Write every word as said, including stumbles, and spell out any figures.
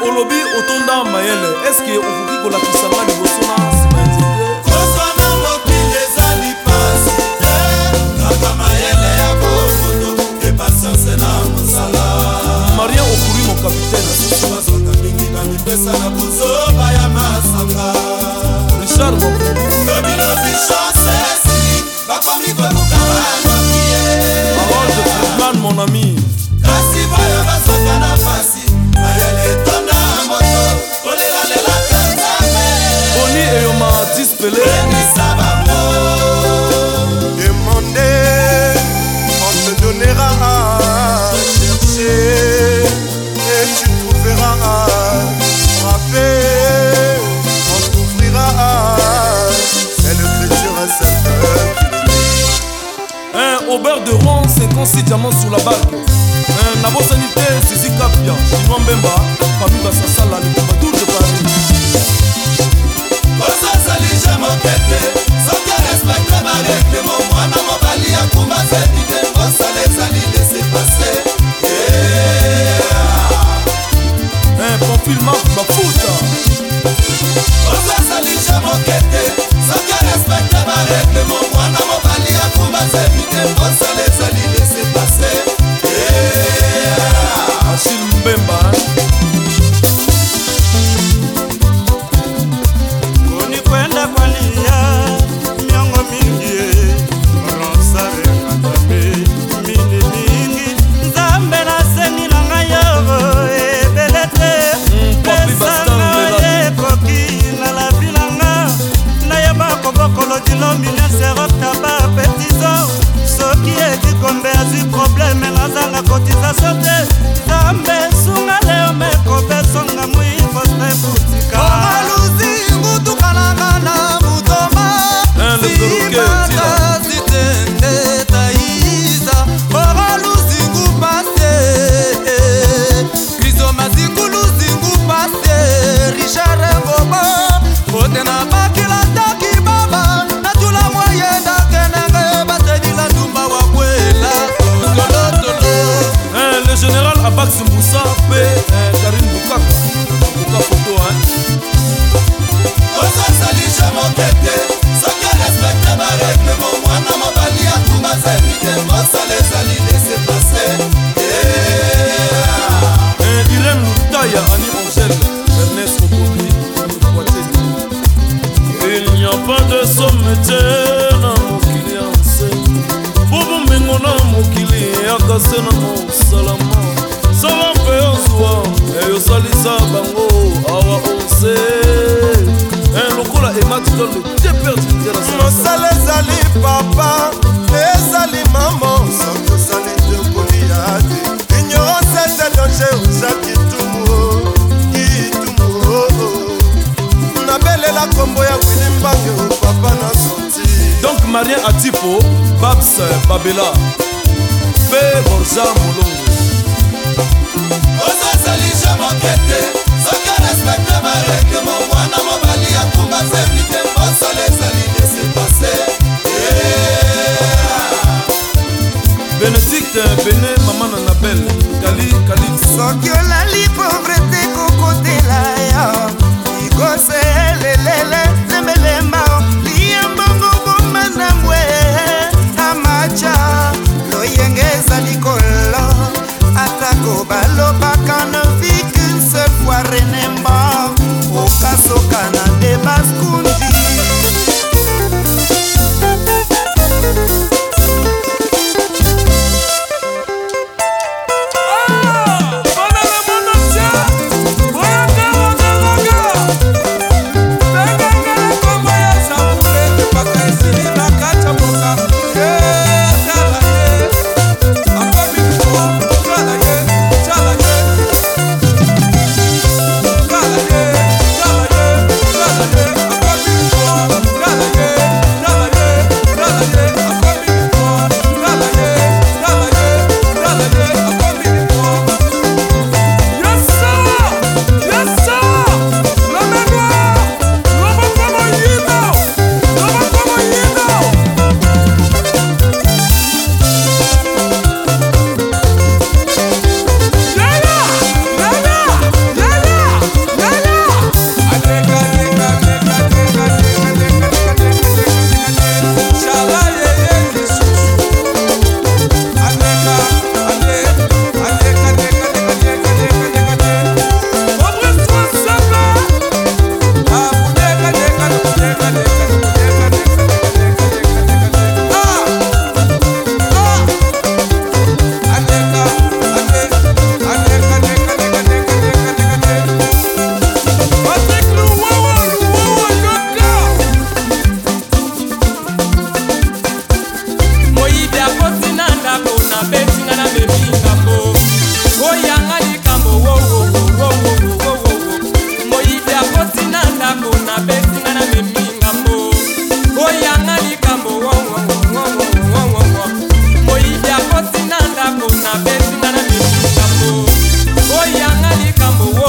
olobi otonda mayele eske okoki kolakisa nga liboso na nsima ya nzete kosana mokili ezali pasi te kaka mayele ya bomoto epasianse na mosala Marien okuri mon capitaine susu bazonga mingi bamipesa na buzoba ya masanga Richard Makungu lobilobi chancesi bakomi koluka banokie Parole de Friedman mon ami kasi boyo bazoka na pasi mayele etonda moto kolelalela kanzame Boni eyoma dispele emisa bango Demander, on te donnera à chercher et tu trouveras. Frapper, on t'ouvrira. C'est l'écriture simple qui Un Aubert de Rouen, cinquante-six diamants sur la bague. Un Nabo Sanité, Zizi Kapia, Chinois Mbemba, famille Bassasala, le Tour de Paris. osazalija mokete soki respecte bareke mo mwana mobali ya kumba zedide osala ezali lese pase Un profil marque Bafuta. osazalija mokete soki respecte bareke mo mwana mobali ya kumba zedide osala ezali lese pase Achille Mbemba. Koni kwenda kwa lia miongo mingi ronsare katabe mini mingi nzambe na sengi na ngai yo ebelete pesanga ekoki na la bilanga nayeba kobokolo dilomi neserotaba petizo soki ekikombe azwi probleme nazanga kotizaso te nzambe sunga leo mekobesonga muifoste butika Le général Abax Moussa P. Karine Bukaka. Buka photo hein. osazalija mokete soki respecte baregle mo mwana mobali ya kumba zedide osala ezali lese pase Irène Loutaya, Annie Angèle, Ernest Okobi, il n'y a pas de sommetier na mokili ya nse bubu mbingo na mokili yakase na mosalama sala mpe ozwa eyosalisa bango awa ose lokola ematidol le déperditeur la mosala ezali papa ezali mamo soki osali te kolia te ignorance ete danger oza kitumu kitumu nabelela kombo ya wili mbange papa na sorti donc Marien Atipo, Babs Babela, P. Borja Molongo. osazalija mokete soki respecte bareke mo mwana mobali ya kumba zedide osala ezali lese pase Bénédicte Béné, Maman Annabelle, Kali Kali. soki olali pauvreté kokotela ya ikose lelele zemelemba liya mbongo bomana mwe amacha loyenge ezali kolo atako balobaka ne vit qu'une seule fois renemba okasoka na debaskundi Ah, makambo